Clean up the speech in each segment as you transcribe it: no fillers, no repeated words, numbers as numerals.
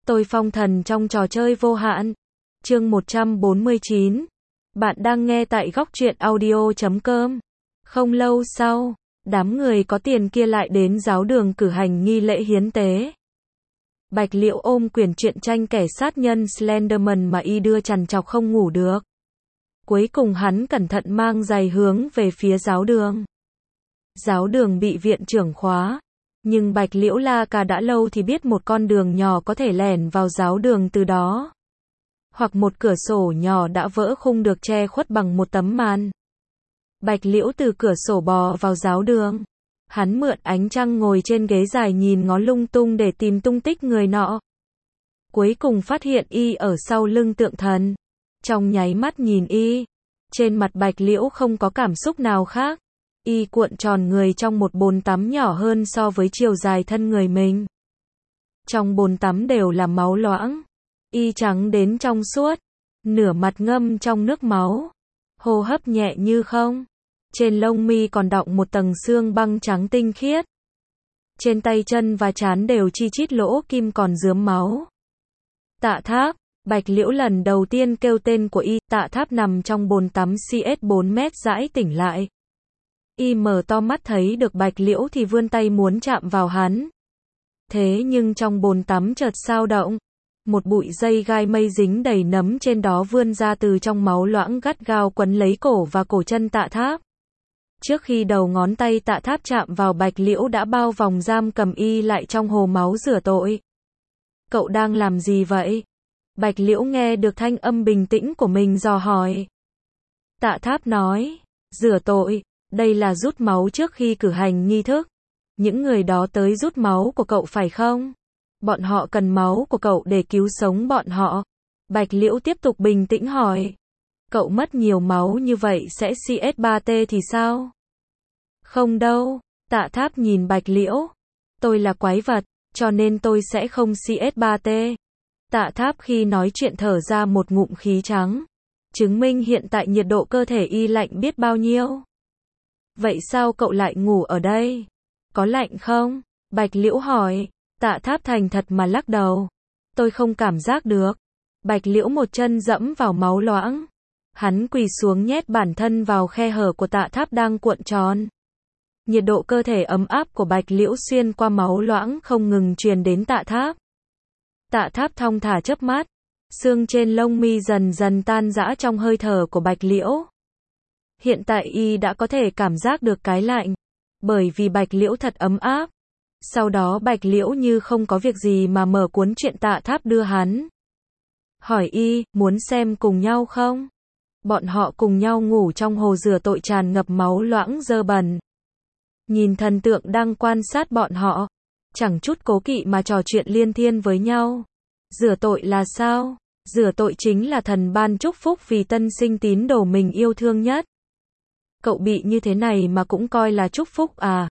Tôi phong thần trong trò chơi vô hạn. Chương 149. Bạn đang nghe tại góc truyện audio.com. Không lâu sau, đám người có tiền kia lại đến giáo đường cử hành nghi lễ hiến tế. Bạch Liễu ôm quyển truyện tranh kẻ sát nhân Slenderman mà y đưa trằn trọc không ngủ được. Cuối cùng hắn cẩn thận mang giày hướng về phía giáo đường. Giáo đường bị viện trưởng khóa. Nhưng Bạch Liễu La Ca đã lâu thì biết một con đường nhỏ có thể lẻn vào giáo đường từ đó. Hoặc một cửa sổ nhỏ đã vỡ khung được che khuất bằng một tấm màn. Bạch Liễu từ cửa sổ bò vào giáo đường. Hắn mượn ánh trăng ngồi trên ghế dài nhìn ngó lung tung để tìm tung tích người nọ. Cuối cùng phát hiện y ở sau lưng tượng thần. Trong nháy mắt nhìn y, trên mặt Bạch Liễu không có cảm xúc nào khác. Y cuộn tròn người trong một bồn tắm nhỏ hơn so với chiều dài thân người mình. Trong bồn tắm đều là máu loãng. Y trắng đến trong suốt, nửa mặt ngâm trong nước máu. Hô hấp nhẹ như không. Trên lông mi còn đọng một tầng xương băng trắng tinh khiết. Trên tay chân và trán đều chi chít lỗ kim còn rướm máu. Tạ Tháp. Bạch Liễu lần đầu tiên kêu tên của y. Tạ Tháp nằm trong bồn tắm CS 4 mét rãi tỉnh lại. Y mở to mắt thấy được Bạch Liễu thì vươn tay muốn chạm vào hắn. Thế nhưng trong bồn tắm chợt sao động. Một bụi dây gai mây dính đầy nấm trên đó vươn ra từ trong máu loãng gắt gao quấn lấy cổ và cổ chân Tạ Tháp. Trước khi đầu ngón tay Tạ Tháp chạm vào Bạch Liễu đã bao vòng giam cầm y lại trong hồ máu rửa tội. Cậu đang làm gì vậy? Bạch Liễu nghe được thanh âm bình tĩnh của mình dò hỏi. Tạ Tháp nói, rửa tội, đây là rút máu trước khi cử hành nghi thức. Những người đó tới rút máu của cậu phải không? Bọn họ cần máu của cậu để cứu sống bọn họ. Bạch Liễu tiếp tục bình tĩnh hỏi. Cậu mất nhiều máu như vậy sẽ CS3T thì sao? Không đâu. Tạ Tháp nhìn Bạch Liễu. Tôi là quái vật, cho nên tôi sẽ không CS3T. Tạ Tháp khi nói chuyện thở ra một ngụm khí trắng. Chứng minh hiện tại nhiệt độ cơ thể y lạnh biết bao nhiêu. Vậy sao cậu lại ngủ ở đây? Có lạnh không? Bạch Liễu hỏi. Tạ Tháp thành thật mà lắc đầu. Tôi không cảm giác được. Bạch Liễu một chân dẫm vào máu loãng. Hắn quỳ xuống nhét bản thân vào khe hở của Tạ Tháp đang cuộn tròn. Nhiệt độ cơ thể ấm áp của Bạch Liễu xuyên qua máu loãng không ngừng truyền đến Tạ Tháp. Tạ Tháp thong thả chớp mắt. Xương trên lông mi dần dần tan rã trong hơi thở của Bạch Liễu. Hiện tại y đã có thể cảm giác được cái lạnh. Bởi vì Bạch Liễu thật ấm áp. Sau đó Bạch Liễu như không có việc gì mà mở cuốn truyện Tạ Tháp đưa hắn. Hỏi y, muốn xem cùng nhau không? Bọn họ cùng nhau ngủ trong hồ rửa tội tràn ngập máu loãng dơ bẩn. Nhìn thần tượng đang quan sát bọn họ. Chẳng chút cố kỵ mà trò chuyện liên thiên với nhau. Rửa tội là sao? Rửa tội chính là thần ban chúc phúc vì tân sinh tín đồ mình yêu thương nhất. Cậu bị như thế này mà cũng coi là chúc phúc à?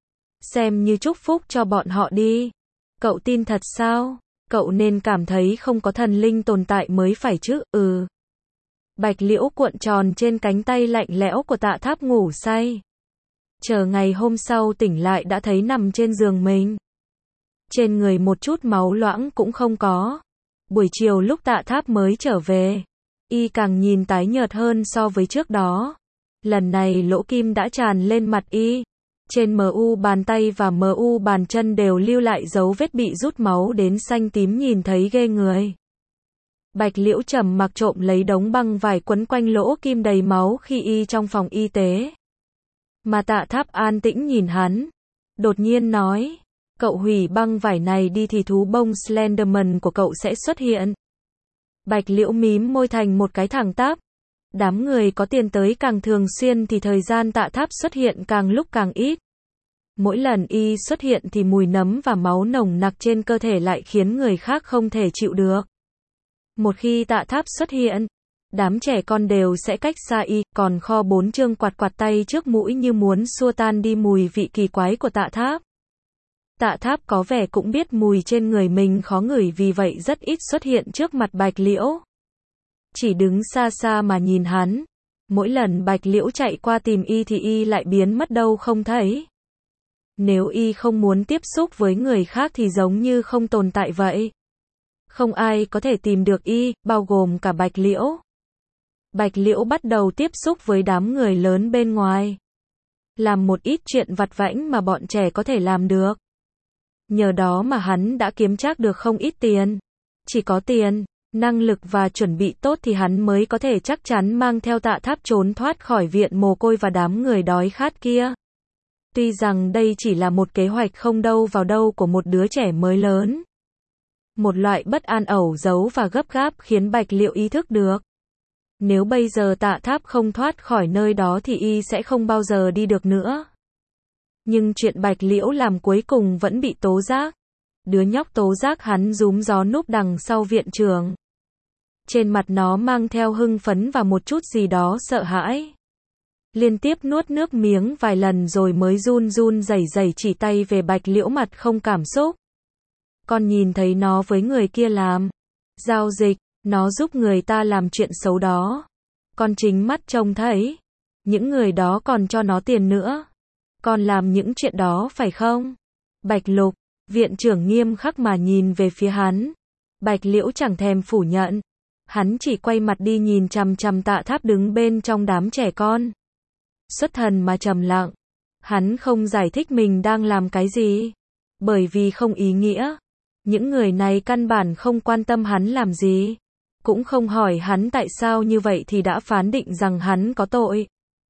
Xem như chúc phúc cho bọn họ đi. Cậu tin thật sao? Cậu nên cảm thấy không có thần linh tồn tại mới phải chứ, Bạch Liễu cuộn tròn trên cánh tay lạnh lẽo của Tạ Tháp ngủ say. Chờ ngày hôm sau tỉnh lại đã thấy nằm trên giường mình. Trên người một chút máu loãng cũng không có. Buổi chiều lúc Tạ Tháp mới trở về, y càng nhìn tái nhợt hơn so với trước đó. Lần này lỗ kim đã tràn lên mặt y. Trên mu bàn tay và mu bàn chân đều lưu lại dấu vết bị rút máu đến xanh tím nhìn thấy ghê người. Bạch Liễu trầm mặc trộm lấy đống băng vải quấn quanh lỗ kim đầy máu khi y trong phòng y tế. Mà Tạ Tháp an tĩnh nhìn hắn. Đột nhiên nói, cậu hủy băng vải này đi thì thú bông Slenderman của cậu sẽ xuất hiện. Bạch Liễu mím môi thành một cái thẳng tắp. Đám người có tiền tới càng thường xuyên thì thời gian Tạ Tháp xuất hiện càng lúc càng ít. Mỗi lần y xuất hiện thì mùi nấm và máu nồng nặc trên cơ thể lại khiến người khác không thể chịu được. Một khi Tạ Tháp xuất hiện, đám trẻ con đều sẽ cách xa y, còn kho 4 chương quạt quạt tay trước mũi như muốn xua tan đi mùi vị kỳ quái của Tạ Tháp. Tạ Tháp có vẻ cũng biết mùi trên người mình khó ngửi vì vậy rất ít xuất hiện trước mặt Bạch Liễu. Chỉ đứng xa xa mà nhìn hắn. Mỗi lần Bạch Liễu chạy qua tìm y thì y lại biến mất đâu không thấy. Nếu y không muốn tiếp xúc với người khác thì giống như không tồn tại vậy. Không ai có thể tìm được y, bao gồm cả Bạch Liễu. Bạch Liễu bắt đầu tiếp xúc với đám người lớn bên ngoài. Làm một ít chuyện vặt vãnh mà bọn trẻ có thể làm được. Nhờ đó mà hắn đã kiếm trác được không ít tiền. Chỉ có tiền, năng lực và chuẩn bị tốt thì hắn mới có thể chắc chắn mang theo Tạ Tháp trốn thoát khỏi viện mồ côi và đám người đói khát kia. Tuy rằng đây chỉ là một kế hoạch không đâu vào đâu của một đứa trẻ mới lớn. Một loại bất an ẩu giấu và gấp gáp khiến Bạch Liễu ý thức được. Nếu bây giờ Tạ Tháp không thoát khỏi nơi đó thì y sẽ không bao giờ đi được nữa. Nhưng chuyện Bạch Liễu làm cuối cùng vẫn bị tố giác. Đứa nhóc tố giác hắn rúm gió núp đằng sau viện trưởng. Trên mặt nó mang theo hưng phấn và một chút gì đó sợ hãi. Liên tiếp nuốt nước miếng vài lần rồi mới run run rẩy rẩy chỉ tay về Bạch Liễu mặt không cảm xúc. Con nhìn thấy nó với người kia làm giao dịch, nó giúp người ta làm chuyện xấu đó. Con chính mắt trông thấy. Những người đó còn cho nó tiền nữa. Con làm những chuyện đó phải không? Bạch Lục, viện trưởng nghiêm khắc mà nhìn về phía hắn. Bạch Liễu chẳng thèm phủ nhận. Hắn chỉ quay mặt đi nhìn chằm chằm Tạ Tháp đứng bên trong đám trẻ con. Xuất thần mà trầm lặng. Hắn không giải thích mình đang làm cái gì. Bởi vì không ý nghĩa. Những người này căn bản không quan tâm hắn làm gì. Cũng không hỏi hắn tại sao như vậy thì đã phán định rằng hắn có tội.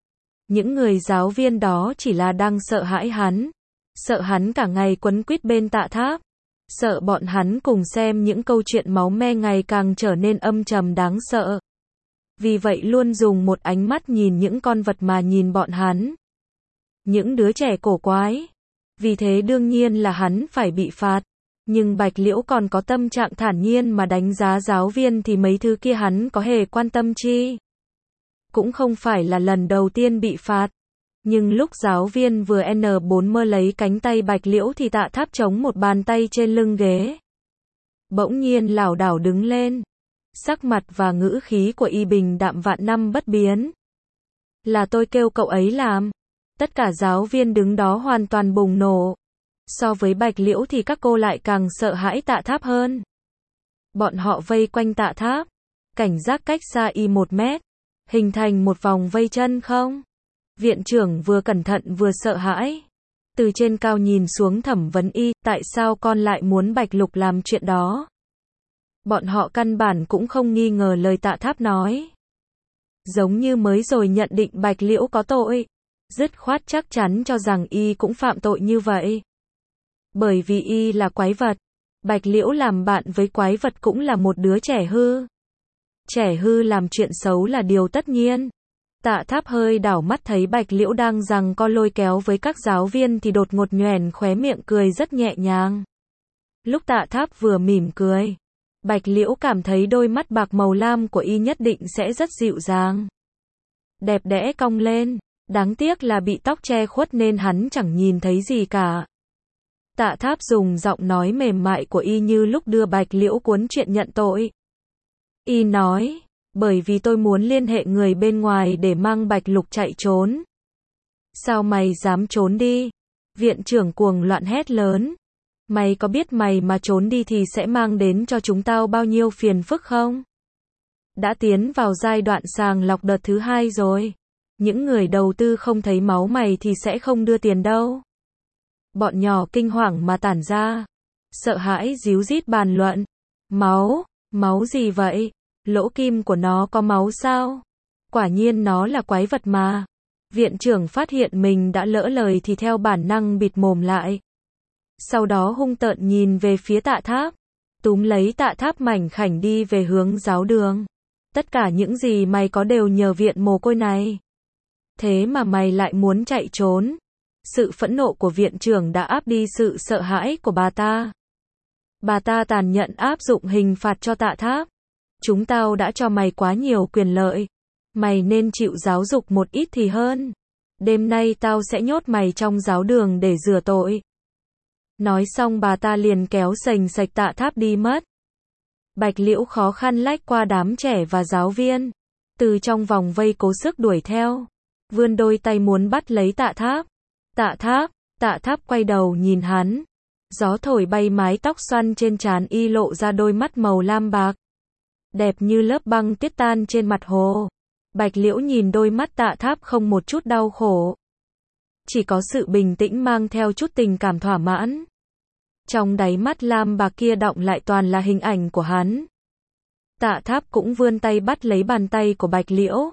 Những người giáo viên đó chỉ là đang sợ hãi hắn. Sợ hắn cả ngày quấn quýt bên Tạ Tháp. Sợ bọn hắn cùng xem những câu chuyện máu me ngày càng trở nên âm trầm đáng sợ. Vì vậy luôn dùng một ánh mắt nhìn những con vật mà nhìn bọn hắn. Những đứa trẻ cổ quái. Vì thế đương nhiên là hắn phải bị phạt. Nhưng Bạch Liễu còn có tâm trạng thản nhiên mà đánh giá giáo viên thì mấy thứ kia hắn có hề quan tâm chi. Cũng không phải là lần đầu tiên bị phạt. Nhưng lúc giáo viên vừa N4 mơ lấy cánh tay Bạch Liễu thì Tạ Tháp chống một bàn tay trên lưng ghế. Bỗng nhiên lảo đảo đứng lên. Sắc mặt và ngữ khí của y bình đạm vạn năm bất biến. Là tôi kêu cậu ấy làm. Tất cả giáo viên đứng đó hoàn toàn bùng nổ. So với Bạch Liễu thì các cô lại càng sợ hãi Tạ Tháp hơn. Bọn họ vây quanh Tạ Tháp. Cảnh giác cách xa y 1 mét. Hình thành một vòng vây chân không. Viện trưởng vừa cẩn thận vừa sợ hãi. Từ trên cao nhìn xuống thẩm vấn y, tại sao con lại muốn Bạch Lục làm chuyện đó? Bọn họ căn bản cũng không nghi ngờ lời Tạ Tháp nói. Giống như mới rồi nhận định Bạch Liễu có tội. Dứt khoát chắc chắn cho rằng y cũng phạm tội như vậy. Bởi vì y là quái vật. Bạch Liễu làm bạn với quái vật cũng là một đứa trẻ hư. Trẻ hư làm chuyện xấu là điều tất nhiên. Tạ Tháp hơi đảo mắt thấy Bạch Liễu đang giằng co lôi kéo với các giáo viên thì đột ngột nhoẻn khóe miệng cười rất nhẹ nhàng. Lúc Tạ Tháp vừa mỉm cười, Bạch Liễu cảm thấy đôi mắt bạc màu lam của y nhất định sẽ rất dịu dàng. Đẹp đẽ cong lên, đáng tiếc là bị tóc che khuất nên hắn chẳng nhìn thấy gì cả. Tạ Tháp dùng giọng nói mềm mại của y như lúc đưa Bạch Liễu cuốn chuyện nhận tội. Y nói, bởi vì tôi muốn liên hệ người bên ngoài để mang Bạch Lục chạy trốn. Sao mày dám trốn đi? Viện trưởng cuồng loạn hét lớn. Mày có biết mày mà trốn đi thì sẽ mang đến cho chúng tao bao nhiêu phiền phức không? Đã tiến vào giai đoạn sàng lọc đợt thứ 2 rồi. Những người đầu tư không thấy máu mày thì sẽ không đưa tiền đâu. Bọn nhỏ kinh hoàng mà tản ra. Sợ hãi díu dít bàn luận. Máu? Máu gì vậy? Lỗ kim của nó có máu sao? Quả nhiên nó là quái vật mà. Viện trưởng phát hiện mình đã lỡ lời thì theo bản năng bịt mồm lại. Sau đó hung tợn nhìn về phía Tạ Tháp. Túm lấy Tạ Tháp mảnh khảnh đi về hướng giáo đường. Tất cả những gì mày có đều nhờ viện mồ côi này. Thế mà mày lại muốn chạy trốn. Sự phẫn nộ của viện trưởng đã áp đi sự sợ hãi của bà ta. Bà ta tàn nhẫn áp dụng hình phạt cho Tạ Tháp. Chúng tao đã cho mày quá nhiều quyền lợi. Mày nên chịu giáo dục một ít thì hơn. Đêm nay tao sẽ nhốt mày trong giáo đường để rửa tội. Nói xong bà ta liền kéo sành sạch Tạ Tháp đi mất. Bạch Liễu khó khăn lách qua đám trẻ và giáo viên. Từ trong vòng vây cố sức đuổi theo. Vươn đôi tay muốn bắt lấy Tạ Tháp. Tạ Tháp quay đầu nhìn hắn. Gió thổi bay mái tóc xoăn trên trán y lộ ra đôi mắt màu lam bạc. Đẹp như lớp băng tuyết tan trên mặt hồ. Bạch Liễu nhìn đôi mắt Tạ Tháp không một chút đau khổ. Chỉ có sự bình tĩnh mang theo chút tình cảm thỏa mãn. Trong đáy mắt lam bạc kia đọng lại toàn là hình ảnh của hắn. Tạ Tháp cũng vươn tay bắt lấy bàn tay của Bạch Liễu.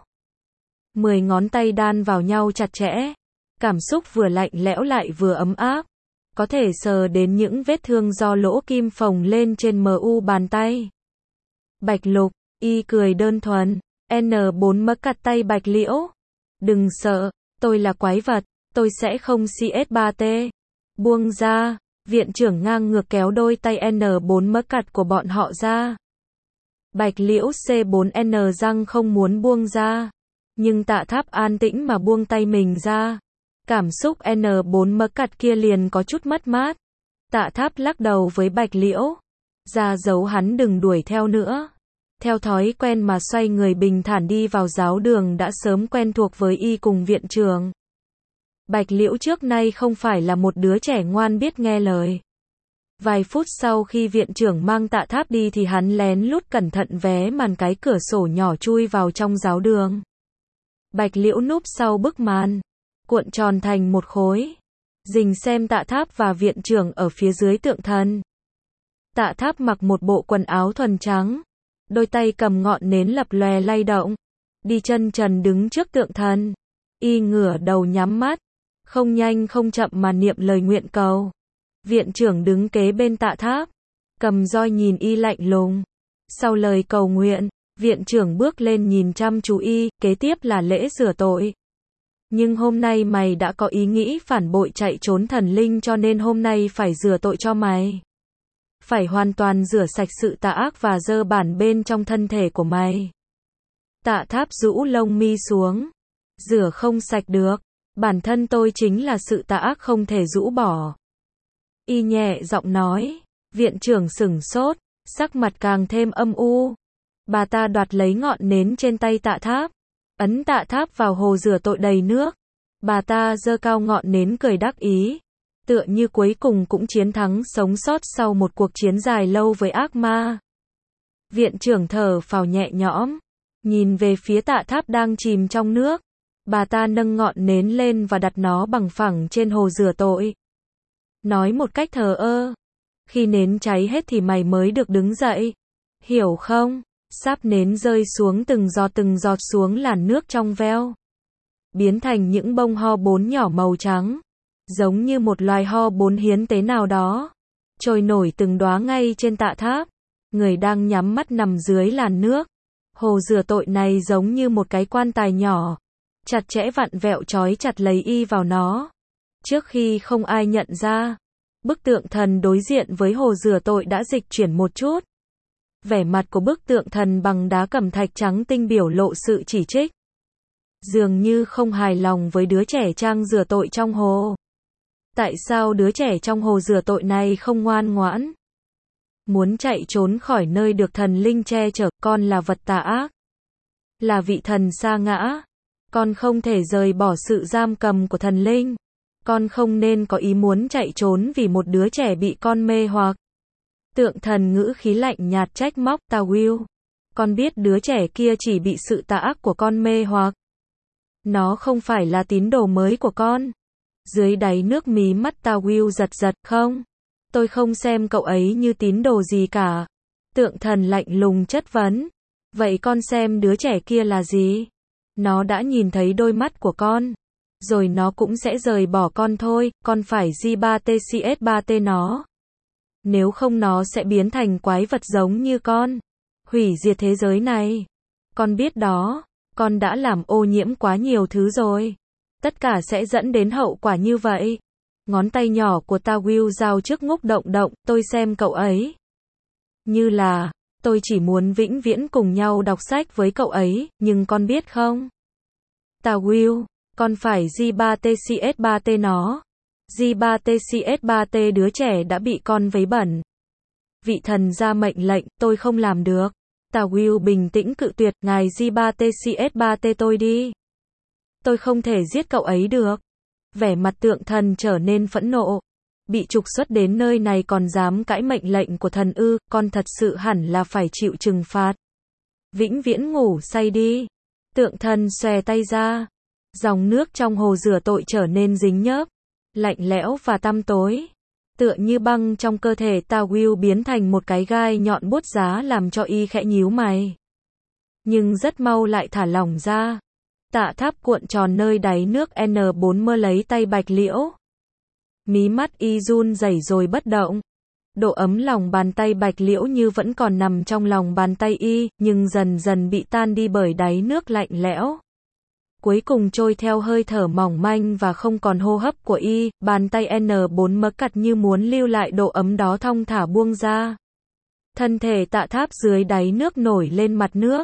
10 ngón tay đan vào nhau chặt chẽ. Cảm xúc vừa lạnh lẽo lại vừa ấm áp. Có thể sờ đến những vết thương do lỗ kim phồng lên trên mu bàn tay. Bạch Lục, y cười đơn thuần. N4 mắc cặt tay Bạch Liễu. Đừng sợ, tôi là quái vật, tôi sẽ không CS3T. Buông ra, viện trưởng ngang ngược kéo đôi tay N4 mắc cặt của bọn họ ra. Bạch Liễu C4N răng không muốn buông ra. Nhưng Tạ Tháp an tĩnh mà buông tay mình ra. Cảm xúc N4 mắc cặt kia liền có chút mất mát. Tạ Tháp lắc đầu với Bạch Liễu. Ra dấu hắn đừng đuổi theo nữa. Theo thói quen mà xoay người bình thản đi vào giáo đường đã sớm quen thuộc với y cùng viện trưởng. Bạch Liễu trước nay không phải là một đứa trẻ ngoan biết nghe lời. Vài phút sau khi viện trưởng mang Tạ Tháp đi thì hắn lén lút cẩn thận vé màn cái cửa sổ nhỏ chui vào trong giáo đường. Bạch Liễu núp sau bức màn, cuộn tròn thành một khối. Rình xem Tạ Tháp và viện trưởng ở phía dưới tượng thần. Tạ Tháp mặc một bộ quần áo thuần trắng. Đôi tay cầm ngọn nến lập lòe lay động. Đi chân trần đứng trước tượng thần. Y ngửa đầu nhắm mắt. Không nhanh không chậm mà niệm lời nguyện cầu. Viện trưởng đứng kế bên Tạ Tháp. Cầm roi nhìn y lạnh lùng. Sau lời cầu nguyện, viện trưởng bước lên nhìn chăm chú y, kế tiếp là lễ rửa tội. Nhưng hôm nay mày đã có ý nghĩ phản bội chạy trốn thần linh cho nên hôm nay phải rửa tội cho mày. Phải hoàn toàn rửa sạch sự tà ác và dơ bẩn bên trong thân thể của mày. Tạ Tháp rũ lông mi xuống. Rửa không sạch được. Bản thân tôi chính là sự tà ác không thể rũ bỏ. Y nhẹ giọng nói. Viện trưởng sửng sốt, sắc mặt càng thêm âm u. Bà ta đoạt lấy ngọn nến trên tay Tạ Tháp. Ấn Tạ Tháp vào hồ rửa tội đầy nước. Bà ta giơ cao ngọn nến cười đắc ý. Tựa như cuối cùng cũng chiến thắng sống sót sau một cuộc chiến dài lâu với ác ma. Viện trưởng thở phào nhẹ nhõm. Nhìn về phía Tạ Tháp đang chìm trong nước. Bà ta nâng ngọn nến lên và đặt nó bằng phẳng trên hồ rửa tội. Nói một cách thờ ơ. Khi nến cháy hết thì mày mới được đứng dậy. Hiểu không? Sáp nến rơi xuống từng giọt xuống làn nước trong veo. Biến thành những bông ho bốn nhỏ màu trắng. Giống như một loài ho bốn hiến tế nào đó. Trôi nổi từng đóa ngay trên Tạ Tháp. Người đang nhắm mắt nằm dưới làn nước. Hồ rửa tội này giống như một cái quan tài nhỏ. Chặt chẽ vặn vẹo trói chặt lấy y vào nó. Trước khi không ai nhận ra, bức tượng thần đối diện với hồ rửa tội đã dịch chuyển một chút. Vẻ mặt của bức tượng thần bằng đá cẩm thạch trắng tinh biểu lộ sự chỉ trích. Dường như không hài lòng với đứa trẻ trang rửa tội trong hồ. Tại sao đứa trẻ trong hồ rửa tội này không ngoan ngoãn? Muốn chạy trốn khỏi nơi được thần linh che chở, con là vật tà ác. Là vị thần sa ngã. Con không thể rời bỏ sự giam cầm của thần linh. Con không nên có ý muốn chạy trốn vì một đứa trẻ bị con mê hoặc. Tượng thần ngữ khí lạnh nhạt trách móc Ta Will. Con biết đứa trẻ kia chỉ bị sự tà ác của con mê hoặc. Nó không phải là tín đồ mới của con. Dưới đáy nước mí mắt Ta Will giật giật. Không. Tôi không xem cậu ấy như tín đồ gì cả. Tượng thần lạnh lùng chất vấn. Vậy con xem đứa trẻ kia là gì? Nó đã nhìn thấy đôi mắt của con. Rồi nó cũng sẽ rời bỏ con thôi. Con phải G3TCS3T nó. Nếu không nó sẽ biến thành quái vật giống như con. Hủy diệt thế giới này. Con biết đó. Con đã làm ô nhiễm quá nhiều thứ rồi. Tất cả sẽ dẫn đến hậu quả như vậy. Ngón tay nhỏ của Ta Will giao trước ngúc động. Tôi xem cậu ấy. Như là, tôi chỉ muốn vĩnh viễn cùng nhau đọc sách với cậu ấy, nhưng con biết không? Ta Will, con phải G3TCS3T nó. G3TCS3T đứa trẻ đã bị con vấy bẩn. Vị thần ra mệnh lệnh, tôi không làm được. Ta Will bình tĩnh cự tuyệt, ngài G3TCS3T tôi đi. Tôi không thể giết cậu ấy được. Vẻ mặt tượng thần trở nên phẫn nộ. bị trục xuất đến nơi này còn dám cãi mệnh lệnh của thần ư, con thật sự hẳn là phải chịu trừng phạt. Vĩnh viễn ngủ say đi. Tượng thần xòe tay ra. Dòng nước trong hồ rửa tội trở nên dính nhớp, lạnh lẽo và tăm tối. Tựa như băng trong cơ thể Ta Will biến thành một cái gai nhọn buốt giá làm cho y khẽ nhíu mày. Nhưng rất mau lại thả lỏng ra. Tạ Tháp cuộn tròn nơi đáy nước N4 mơ lấy tay Bạch Liễu. Mí mắt y run rẩy rồi bất động. Độ ấm lòng bàn tay Bạch Liễu như vẫn còn nằm trong lòng bàn tay y, nhưng dần dần bị tan đi bởi đáy nước lạnh lẽo. Cuối cùng trôi theo hơi thở mỏng manh và không còn hô hấp của y, bàn tay N4 mớ cặt như muốn lưu lại độ ấm đó thong thả buông ra. Thân thể Tạ Tháp dưới đáy nước nổi lên mặt nước.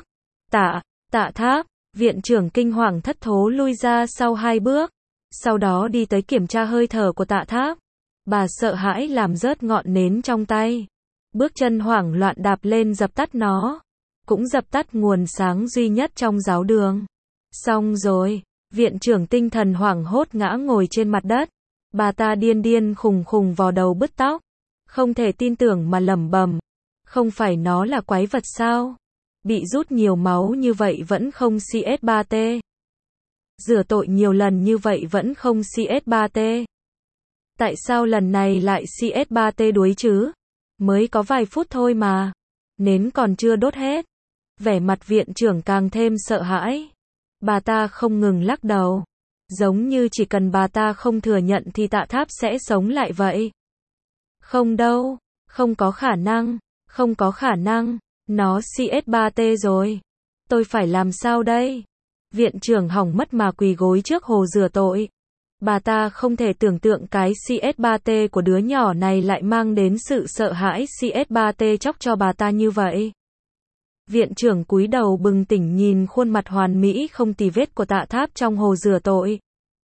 Tạ Tháp, viện trưởng kinh hoàng thất thố lui ra sau 2 bước. Sau đó đi tới kiểm tra hơi thở của Tạ Tháp. Bà sợ hãi làm rớt ngọn nến trong tay. Bước chân hoảng loạn đạp lên dập tắt nó. Cũng dập tắt nguồn sáng duy nhất trong giáo đường. Xong rồi, viện trưởng tinh thần hoảng hốt ngã ngồi trên mặt đất. Bà ta điên điên khùng khùng vò đầu bứt tóc. Không thể tin tưởng mà lẩm bẩm. Không phải nó là quái vật sao? Bị rút nhiều máu như vậy vẫn không CS3T. Rửa tội nhiều lần như vậy vẫn không CS3T. Tại sao lần này lại CS3T đuối chứ? Mới có vài phút thôi mà. Nến còn chưa đốt hết. Vẻ mặt viện trưởng càng thêm sợ hãi. Bà ta không ngừng lắc đầu. Giống như chỉ cần bà ta không thừa nhận thì Tạ Tháp sẽ sống lại vậy. Không đâu. Không có khả năng. Không có khả năng. Nó CS3T rồi. Tôi phải làm sao đây? Viện trưởng hỏng mất mà quỳ gối trước hồ rửa tội. Bà ta không thể tưởng tượng cái CS3T của đứa nhỏ này lại mang đến sự sợ hãi CS3T chóc cho bà ta như vậy. Viện trưởng cúi đầu bừng tỉnh nhìn khuôn mặt hoàn mỹ không tì vết của Tạ Tháp trong hồ rửa tội.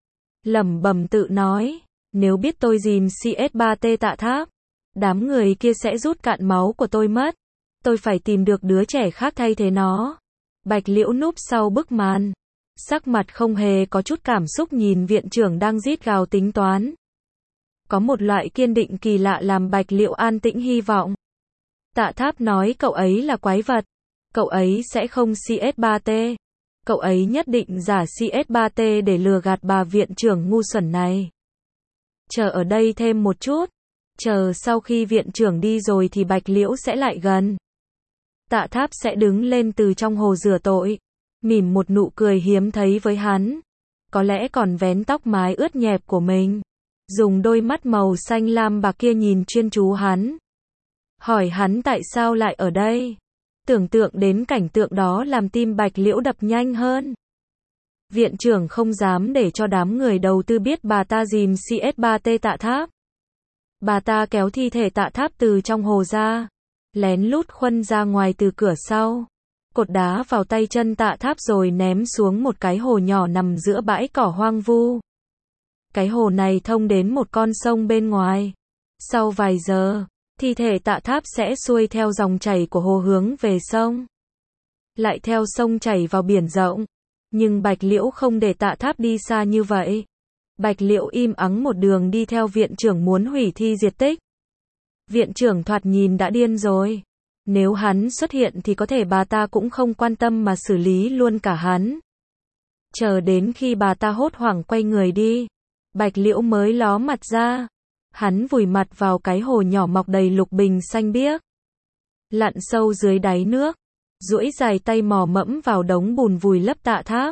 Lẩm bẩm tự nói, nếu biết tôi dìm CS3T Tạ Tháp, đám người kia sẽ rút cạn máu của tôi mất. Tôi phải tìm được đứa trẻ khác thay thế nó. Bạch Liễu núp sau bức màn. Sắc mặt không hề có chút cảm xúc nhìn viện trưởng đang rít gào tính toán. Có một loại kiên định kỳ lạ làm Bạch Liễu an tĩnh hy vọng. Tạ Tháp nói cậu ấy là quái vật. Cậu ấy sẽ không CS3T. Cậu ấy nhất định giả CS3T để lừa gạt bà viện trưởng ngu xuẩn này. Chờ ở đây thêm một chút. Chờ sau khi viện trưởng đi rồi thì Bạch Liễu sẽ lại gần. Tạ Tháp sẽ đứng lên từ trong hồ rửa tội. Mỉm một nụ cười hiếm thấy với hắn. Có lẽ còn vén tóc mái ướt nhẹp của mình. Dùng đôi mắt màu xanh lam bạc kia nhìn chuyên chú hắn. Hỏi hắn tại sao lại ở đây. Tưởng tượng đến cảnh tượng đó làm tim Bạch Liễu đập nhanh hơn. Viện trưởng không dám để cho đám người đầu tư biết bà ta dìm CS3T Tạ Tháp. Bà ta kéo thi thể Tạ Tháp từ trong hồ ra. Lén lút khuân ra ngoài từ cửa sau. Cột đá vào tay chân Tạ Tháp rồi ném xuống một cái hồ nhỏ nằm giữa bãi cỏ hoang vu. Cái hồ này thông đến một con sông bên ngoài. Sau vài giờ, thi thể Tạ Tháp sẽ xuôi theo dòng chảy của hồ hướng về sông. Lại theo sông chảy vào biển rộng. Nhưng Bạch Liễu không để Tạ Tháp đi xa như vậy. Bạch Liễu im ắng một đường đi theo viện trưởng muốn hủy thi diệt tích. Viện trưởng thoạt nhìn đã điên rồi. Nếu hắn xuất hiện thì có thể bà ta cũng không quan tâm mà xử lý luôn cả hắn. Chờ đến khi bà ta hốt hoảng quay người đi, Bạch Liễu mới ló mặt ra. Hắn vùi mặt vào cái hồ nhỏ mọc đầy lục bình xanh biếc. Lặn sâu dưới đáy nước, duỗi dài tay mò mẫm vào đống bùn vùi lấp Tạ Tháp.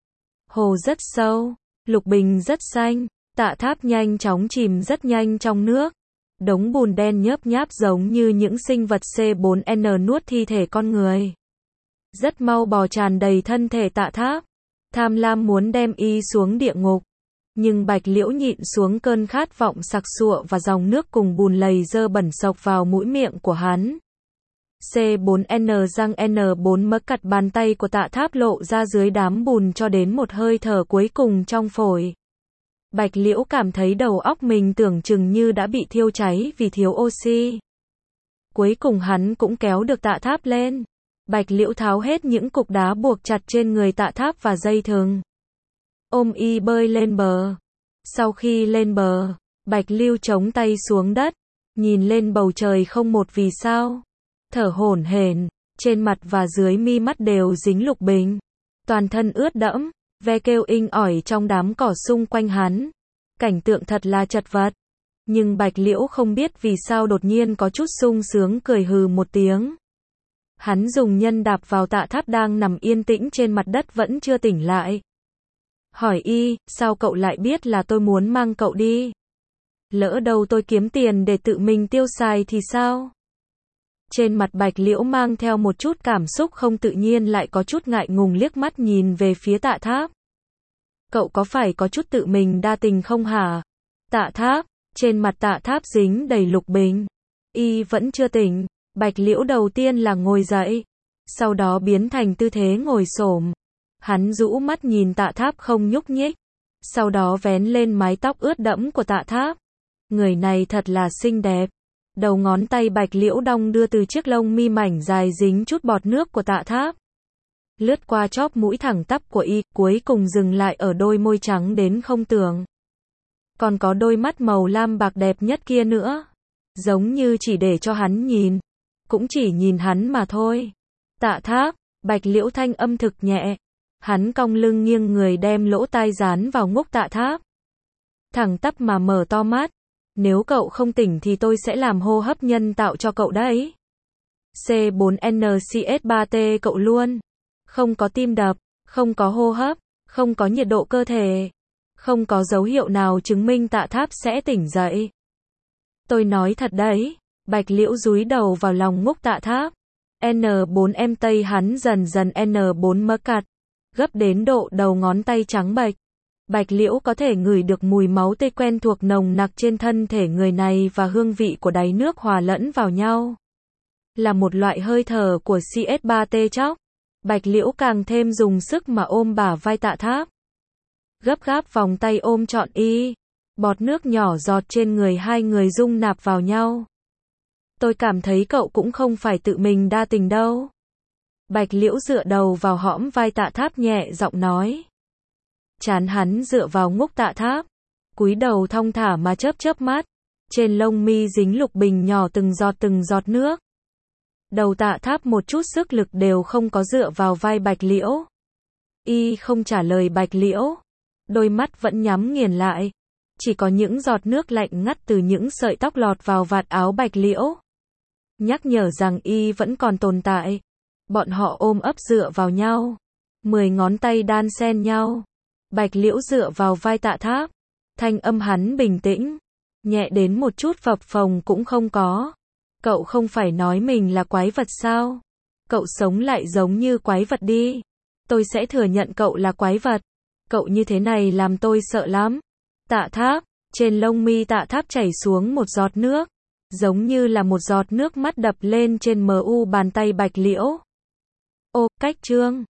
Hồ rất sâu, lục bình rất xanh, Tạ Tháp nhanh chóng chìm rất nhanh trong nước. Đống bùn đen nhớp nháp giống như những sinh vật C4N nuốt thi thể con người. Rất mau bò tràn đầy thân thể Tạ Tháp. Tham lam muốn đem y xuống địa ngục. Nhưng Bạch Liễu nhịn xuống cơn khát vọng sặc sụa và dòng nước cùng bùn lầy dơ bẩn sộc vào mũi miệng của hắn. C4N răng N4 mớ cặt bàn tay của Tạ Tháp lộ ra dưới đám bùn cho đến một hơi thở cuối cùng trong phổi. Bạch Liễu cảm thấy đầu óc mình tưởng chừng như đã bị thiêu cháy vì thiếu oxy. Cuối cùng hắn cũng kéo được Tạ Tháp lên. Bạch Liễu tháo hết những cục đá buộc chặt trên người Tạ Tháp và dây thừng. Ôm y bơi lên bờ. Sau khi lên bờ, Bạch Lưu chống tay xuống đất, nhìn lên bầu trời không một vì sao. Thở hổn hển, trên mặt và dưới mi mắt đều dính lục bình. Toàn thân ướt đẫm, ve kêu inh ỏi trong đám cỏ xung quanh hắn. Cảnh tượng thật là chật vật. Nhưng Bạch Liễu không biết vì sao đột nhiên có chút sung sướng, cười hừ một tiếng. Hắn dùng nhân đạp vào Tạ Tháp đang nằm yên tĩnh trên mặt đất vẫn chưa tỉnh lại. Hỏi y, sao cậu lại biết là tôi muốn mang cậu đi? Lỡ đâu tôi kiếm tiền để tự mình tiêu xài thì sao? Trên mặt Bạch Liễu mang theo một chút cảm xúc không tự nhiên, lại có chút ngại ngùng liếc mắt nhìn về phía Tạ Tháp. Cậu có phải có chút tự mình đa tình không hả? Tạ Tháp, trên mặt Tạ Tháp dính đầy lục bình. Y vẫn chưa tỉnh. Bạch Liễu đầu tiên là ngồi dậy, sau đó biến thành tư thế ngồi xổm. Hắn rũ mắt nhìn Tạ Tháp không nhúc nhích, sau đó vén lên mái tóc ướt đẫm của Tạ Tháp. Người này thật là xinh đẹp. Đầu ngón tay Bạch Liễu đong đưa từ chiếc lông mi mảnh dài dính chút bọt nước của Tạ Tháp, lướt qua chóp mũi thẳng tắp của y, cuối cùng dừng lại ở đôi môi trắng đến không tưởng. Còn có đôi mắt màu lam bạc đẹp nhất kia nữa, giống như chỉ để cho hắn nhìn, cũng chỉ nhìn hắn mà thôi. Tạ Tháp, Bạch Liễu thanh âm thực nhẹ. Hắn cong lưng nghiêng người đem lỗ tai dán vào ngốc Tạ Tháp. Thẳng tắp mà mở to mắt. Nếu cậu không tỉnh thì tôi sẽ làm hô hấp nhân tạo cho cậu đấy. C4NCS3T cậu luôn. Không có tim đập, không có hô hấp, không có nhiệt độ cơ thể. Không có dấu hiệu nào chứng minh Tạ Tháp sẽ tỉnh dậy. Tôi nói thật đấy. Bạch Liễu dúi đầu vào lòng ngốc Tạ Tháp. N4M tây hắn dần dần N4 mơ cặt, gấp đến độ đầu ngón tay trắng bệch. Bạch Liễu có thể ngửi được mùi máu tươi quen thuộc nồng nặc trên thân thể người này và hương vị của đáy nước hòa lẫn vào nhau. Là một loại hơi thở của CS3T chóc. Bạch Liễu càng thêm dùng sức mà ôm bả vai Tạ Tháp. Gấp gáp vòng tay ôm trọn y. Bọt nước nhỏ giọt trên người hai người dung nạp vào nhau. Tôi cảm thấy cậu cũng không phải tự mình đa tình đâu. Bạch Liễu dựa đầu vào hõm vai Tạ Tháp nhẹ giọng nói. Trán hắn dựa vào ngốc Tạ Tháp, cúi đầu thong thả mà chớp mắt. Trên lông mi dính lục bình nhỏ từng giọt nước. Đầu Tạ Tháp một chút sức lực đều không có dựa vào vai Bạch Liễu. Y không trả lời Bạch Liễu. Đôi mắt vẫn nhắm nghiền lại. Chỉ có những giọt nước lạnh ngắt từ những sợi tóc lọt vào vạt áo Bạch Liễu. Nhắc nhở rằng y vẫn còn tồn tại. Bọn họ ôm ấp dựa vào nhau. 10 ngón tay đan xen nhau. Bạch Liễu dựa vào vai Tạ Tháp. Thanh âm hắn bình tĩnh. Nhẹ đến một chút phập phồng cũng không có. Cậu không phải nói mình là quái vật sao? Cậu sống lại giống như quái vật đi. Tôi sẽ thừa nhận cậu là quái vật. Cậu như thế này làm tôi sợ lắm. Tạ Tháp, trên lông mi Tạ Tháp chảy xuống một giọt nước. Giống như là một giọt nước mắt đập lên trên mu bàn tay Bạch Liễu. Ô, cách chương.